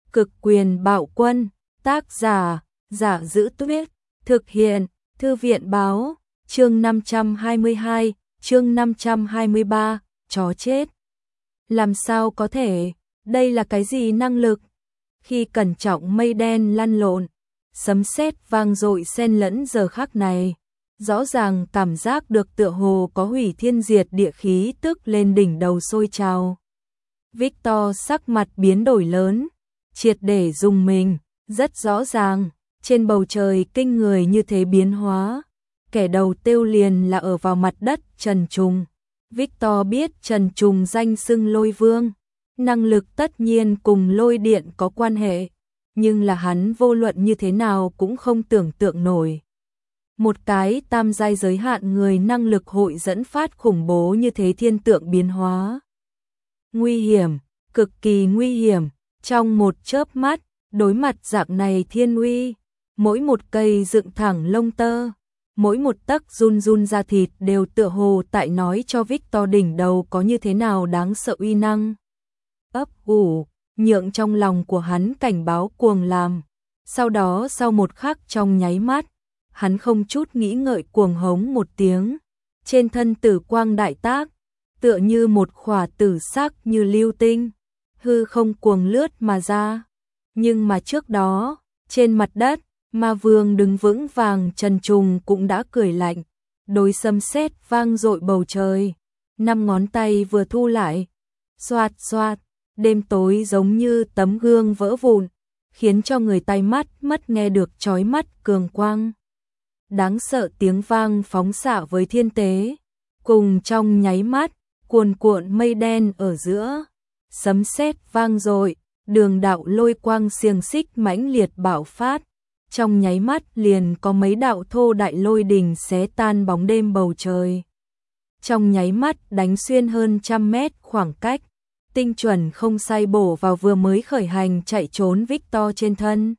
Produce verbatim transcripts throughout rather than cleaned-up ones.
Cực quyền bạo quân, tác giả, Giả Giữ Tuyết, thực hiện, Thư viện báo, chương năm trăm hai mươi hai, chương năm trăm hai mươi ba, chó chết. Làm sao có thể, đây là cái gì năng lực? Khi cẩn trọng mây đen lăn lộn, sấm sét vang dội xen lẫn giờ khắc này, rõ ràng cảm giác được tựa hồ có hủy thiên diệt địa khí tức lên đỉnh đầu sôi trào. Victor sắc mặt biến đổi lớn, triệt để rùng mình, rất rõ ràng, trên bầu trời kinh người như thế biến hóa, kẻ đầu tiêu liền là ở vào mặt đất Trần Trùng. Victor biết Trần Trùng danh xưng Lôi Vương, năng lực tất nhiên cùng lôi điện có quan hệ, nhưng là hắn vô luận như thế nào cũng không tưởng tượng nổi. Một cái tam giai giới hạn người năng lực hội dẫn phát khủng bố như thế thiên tượng biến hóa. Nguy hiểm, cực kỳ nguy hiểm, trong một chớp mắt, đối mặt dạng này thiên uy, mỗi một cây dựng thẳng lông tơ, mỗi một tấc run run da thịt đều tựa hồ tại nói cho Victor đỉnh đầu có như thế nào đáng sợ uy năng. Ấp ủ, nhượng trong lòng của hắn cảnh báo cuồng làm. Sau đó sau một khắc trong nháy mắt, hắn không chút nghĩ ngợi cuồng hống một tiếng. Trên thân tử quang đại tác, tựa như một khỏa tử sắc như lưu tinh, hư không cuồng lướt mà ra. Nhưng mà trước đó, trên mặt đất, Ma Vương đứng vững vàng Trần Trùng cũng đã cười lạnh, đối sấm sét vang dội bầu trời, năm ngón tay vừa thu lại, xoạt xoạt, đêm tối giống như tấm gương vỡ vụn, khiến cho người tai mắt mất nghe được chói mắt cường quang. Đáng sợ tiếng vang phóng xạ với thiên tế, cùng trong nháy mắt, cuồn cuộn mây đen ở giữa, sấm sét vang dội, đường đạo lôi quang xiềng xích mãnh liệt bạo phát. Trong nháy mắt liền có mấy đạo thô đại lôi đình xé tan bóng đêm bầu trời. Trong nháy mắt đánh xuyên hơn trăm mét khoảng cách, tinh chuẩn không sai bổ vào vừa mới khởi hành chạy trốn Victor trên thân.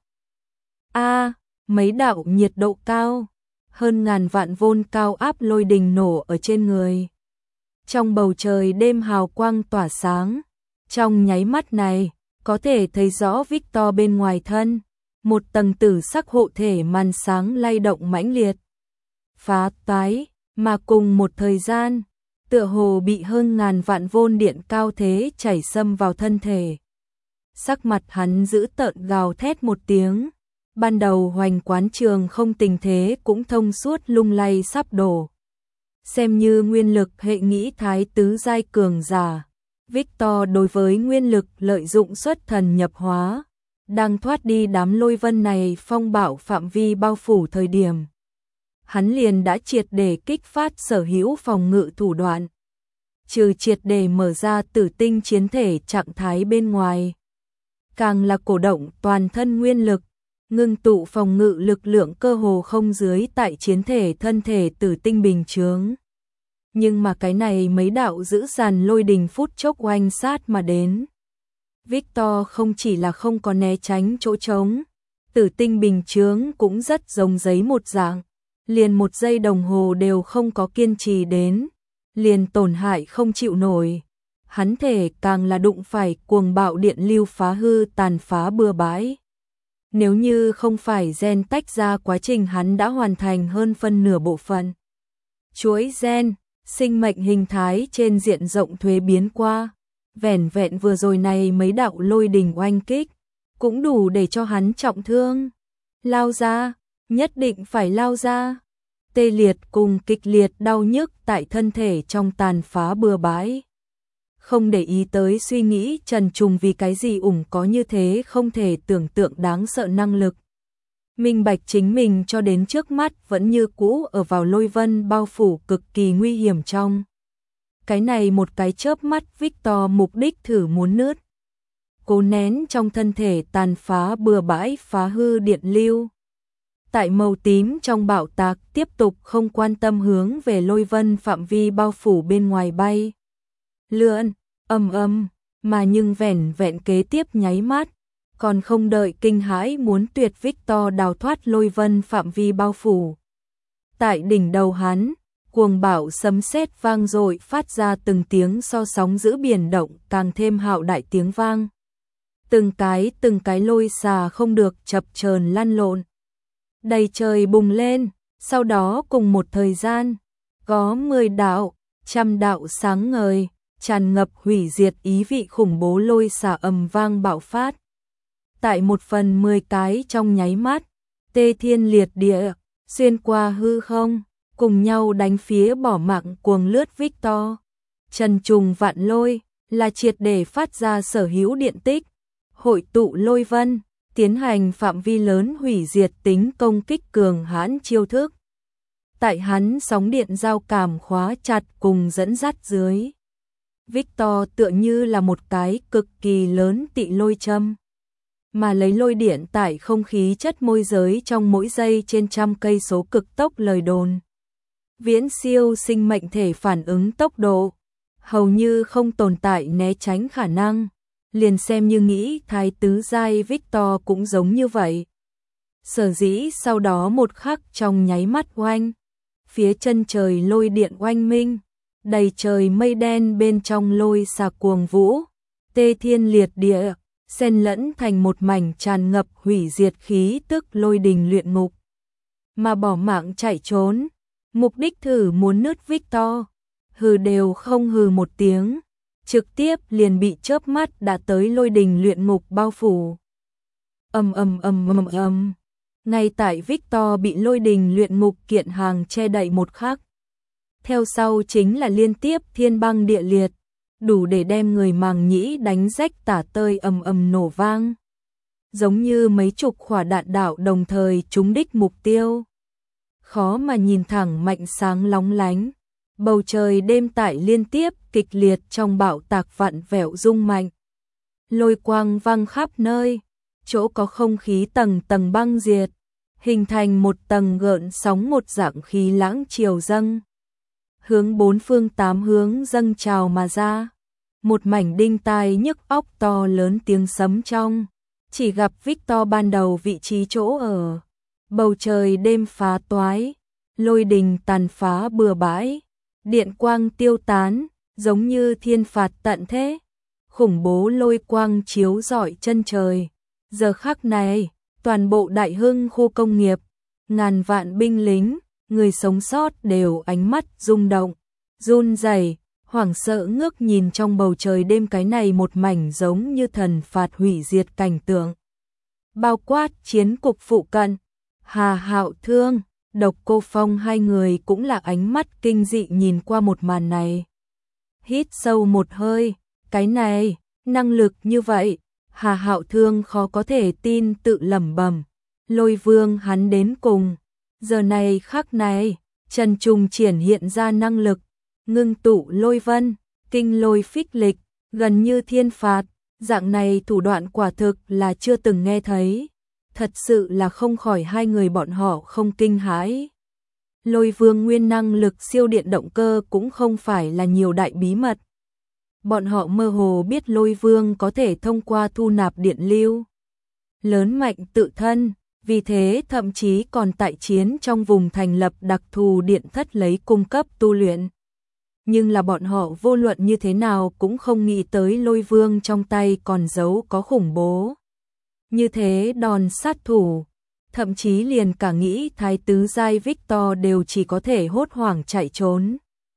A, à, mấy đạo nhiệt độ cao, hơn ngàn vạn vôn cao áp lôi đình nổ ở trên người. Trong bầu trời đêm hào quang tỏa sáng, trong nháy mắt này, có thể thấy rõ Victor bên ngoài thân. Một tầng tử sắc hộ thể màn sáng lay động mãnh liệt, phá toái, mà cùng một thời gian, tựa hồ bị hơn ngàn vạn vôn điện cao thế chảy xâm vào thân thể. Sắc mặt hắn giữ tợn gào thét một tiếng, ban đầu hoành quán trường không tình thế cũng thông suốt lung lay sắp đổ. Xem như nguyên lực hệ nghĩ thái tứ giai cường giả, Victor đối với nguyên lực lợi dụng xuất thần nhập hóa. Đang thoát đi đám lôi vân này phong bạo phạm vi bao phủ thời điểm. Hắn liền đã triệt để kích phát sở hữu phòng ngự thủ đoạn. Trừ triệt để mở ra tử tinh chiến thể trạng thái bên ngoài. Càng là cổ động toàn thân nguyên lực, ngưng tụ phòng ngự lực lượng cơ hồ không dưới tại chiến thể thân thể tử tinh bình chướng. Nhưng mà cái này mấy đạo dữ dằn lôi đình phút chốc oanh sát mà đến. Victor không chỉ là không có né tránh chỗ trống, tử tinh bình chướng cũng rất giống giấy một dạng, liền một giây đồng hồ đều không có kiên trì đến, liền tổn hại không chịu nổi. Hắn thể càng là đụng phải cuồng bạo điện lưu phá hư tàn phá bừa bãi. Nếu như không phải gen tách ra quá trình hắn đã hoàn thành hơn phân nửa bộ phận. Chuỗi gen, sinh mệnh hình thái trên diện rộng thuế biến qua. Vẻn vẹn vừa rồi này mấy đạo lôi đình oanh kích, cũng đủ để cho hắn trọng thương. Lao ra, nhất định phải lao ra. Tê liệt cùng kịch liệt đau nhức tại thân thể trong tàn phá bừa bãi. Không để ý tới suy nghĩ Trần Trùng vì cái gì ủng có như thế không thể tưởng tượng đáng sợ năng lực. Minh bạch chính mình cho đến trước mắt vẫn như cũ ở vào lôi vân bao phủ cực kỳ nguy hiểm trong. Cái này một cái chớp mắt Victor mục đích thử muốn nứt. Cố nén trong thân thể tàn phá bừa bãi phá hư điện lưu. Tại màu tím trong bạo tạc tiếp tục không quan tâm hướng về lôi vân phạm vi bao phủ bên ngoài bay. Lượn, âm âm, mà nhưng vẻn vẹn kế tiếp nháy mắt. Còn không đợi kinh hãi muốn tuyệt Victor đào thoát lôi vân phạm vi bao phủ. Tại đỉnh đầu hắn, cuồng bạo sấm sét vang dội phát ra từng tiếng so sóng giữa biển động càng thêm hạo đại tiếng vang. từng cái từng cái lôi xà không được chập chờn lăn lộn. Đầy trời bùng lên, sau đó cùng một thời gian, có mười đạo, trăm đạo sáng ngời, tràn ngập hủy diệt ý vị khủng bố lôi xà ầm vang bạo phát. Tại một phần mười cái trong nháy mắt, tê thiên liệt địa, xuyên qua hư không, cùng nhau đánh phía bỏ mạng cuồng lướt Victor. Trần trùng vạn lôi, là triệt để phát ra sở hữu điện tích, hội tụ lôi vân, tiến hành phạm vi lớn hủy diệt tính công kích cường hãn chiêu thức. Tại hắn sóng điện giao cảm khóa chặt cùng dẫn dắt dưới, Victor tựa như là một cái cực kỳ lớn tị lôi châm, mà lấy lôi điện tải không khí chất môi giới trong mỗi giây trên trăm cây số cực tốc lời đồn. Viễn siêu sinh mệnh thể phản ứng tốc độ, hầu như không tồn tại né tránh khả năng, liền xem như nghĩ thái tứ giai Victor cũng giống như vậy. Sở dĩ sau đó một khắc trong nháy mắt oanh, phía chân trời lôi điện oanh minh, đầy trời mây đen bên trong lôi xà cuồng vũ, tê thiên liệt địa, xen lẫn thành một mảnh tràn ngập hủy diệt khí tức lôi đình luyện ngục. Mà bỏ mạng chạy trốn, mục đích thử muốn nứt Victor, hừ đều không hừ một tiếng, trực tiếp liền bị chớp mắt đã tới lôi đình luyện ngục bao phủ. Ầm ầm ầm ầm ầm. Ngay tại Victor bị lôi đình luyện ngục kiện hàng che đậy một khắc, theo sau chính là liên tiếp thiên băng địa liệt, đủ để đem người màng nhĩ đánh rách tả tơi ầm ầm nổ vang. Giống như mấy chục quả đạn đạo đồng thời trúng đích mục tiêu. Khó mà nhìn thẳng mạnh sáng lóng lánh, bầu trời đêm tại liên tiếp kịch liệt trong bạo tạc vặn vẹo rung mạnh. Lôi quang văng khắp nơi, chỗ có không khí tầng tầng băng diệt, hình thành một tầng gợn sóng một dạng khí lãng chiều dâng. Hướng bốn phương tám hướng dâng trào mà ra, một mảnh đinh tai nhức óc to lớn tiếng sấm trong, chỉ gặp Victor ban đầu vị trí chỗ ở. Bầu trời đêm phá toái, lôi đình tàn phá bừa bãi, điện quang tiêu tán, giống như thiên phạt tận thế. Khủng bố lôi quang chiếu rọi chân trời. Giờ khắc này, toàn bộ Đại Hưng khu công nghiệp, ngàn vạn binh lính, người sống sót đều ánh mắt rung động, run rẩy, hoảng sợ ngước nhìn trong bầu trời đêm cái này một mảnh giống như thần phạt hủy diệt cảnh tượng. Bao quát chiến cục phụ cận, Hà Hạo Thương, Độc Cô Phong hai người cũng là ánh mắt kinh dị nhìn qua một màn này. Hít sâu một hơi, cái này, năng lực như vậy, Hà Hạo Thương khó có thể tin tự lẩm bẩm, Lôi Vương hắn đến cùng. Giờ này khắc này, Trần Trùng triển hiện ra năng lực, ngưng tụ lôi vân, kinh lôi phích lịch, gần như thiên phạt, dạng này thủ đoạn quả thực là chưa từng nghe thấy. Thật sự là không khỏi hai người bọn họ không kinh hãi. Lôi Vương nguyên năng lực siêu điện động cơ cũng không phải là nhiều đại bí mật. Bọn họ mơ hồ biết Lôi Vương có thể thông qua thu nạp điện lưu, lớn mạnh tự thân, vì thế thậm chí còn tại chiến trong vùng thành lập đặc thù điện thất lấy cung cấp tu luyện. Nhưng là bọn họ vô luận như thế nào cũng không nghĩ tới Lôi Vương trong tay còn giấu có khủng bố như thế đòn sát thủ, thậm chí liền cả nghĩ thái tứ giai Victor đều chỉ có thể hốt hoảng chạy trốn.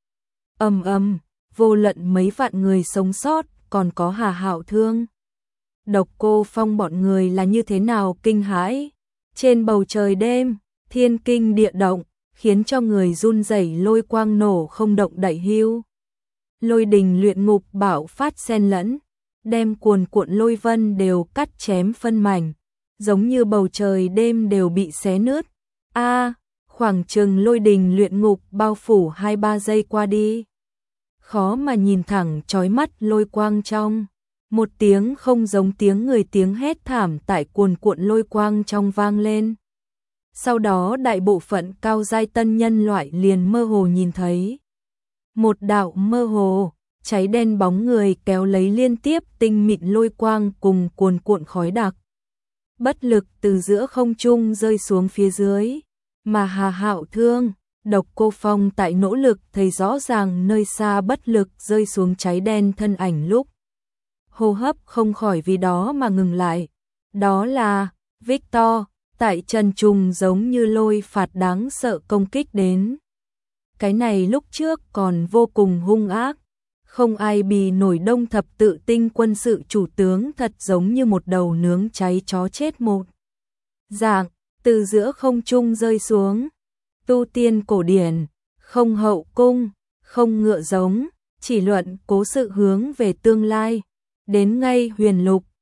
Ầm ầm, vô luận mấy vạn người sống sót, còn có Hà Hạo Thương, Độc Cô Phong bọn người là như thế nào kinh hãi. Trên bầu trời đêm, thiên kinh địa động, khiến cho người run rẩy, lôi quang nổ không động đậy hưu. Lôi đình luyện ngục bạo phát xen lẫn, đem cuồn cuộn lôi vân đều cắt chém phân mảnh, giống như bầu trời đêm đều bị xé nứt. A, à, khoảng chừng lôi đình luyện ngục bao phủ hai ba giây qua đi. Khó mà nhìn thẳng chói mắt lôi quang trong. Một tiếng không giống tiếng người, tiếng hét thảm tại cuồn cuộn lôi quang trong vang lên. Sau đó đại bộ phận cao giai tân nhân loại liền mơ hồ nhìn thấy một đạo mơ hồ, cháy đen bóng người kéo lấy liên tiếp tinh mịn lôi quang cùng cuồn cuộn khói đặc. Bất lực từ giữa không trung rơi xuống phía dưới, mà Hà Hạo Thương, Độc Cô Phong tại nỗ lực thấy rõ ràng nơi xa bất lực rơi xuống cháy đen thân ảnh lúc. hô hấp không khỏi vì đó mà ngừng lại. Đó là Victor, tại Trần Trùng giống như lôi phạt đáng sợ công kích đến. Cái này lúc trước còn vô cùng hung ác, không ai bì nổi đông thập tự tinh quân sự chủ tướng thật giống như một đầu nướng cháy chó chết một dạng, từ giữa không trung rơi xuống. Tu tiên cổ điển, không hậu cung, không ngựa giống, chỉ luận cố sự hướng về tương lai. Đến ngay huyền lục,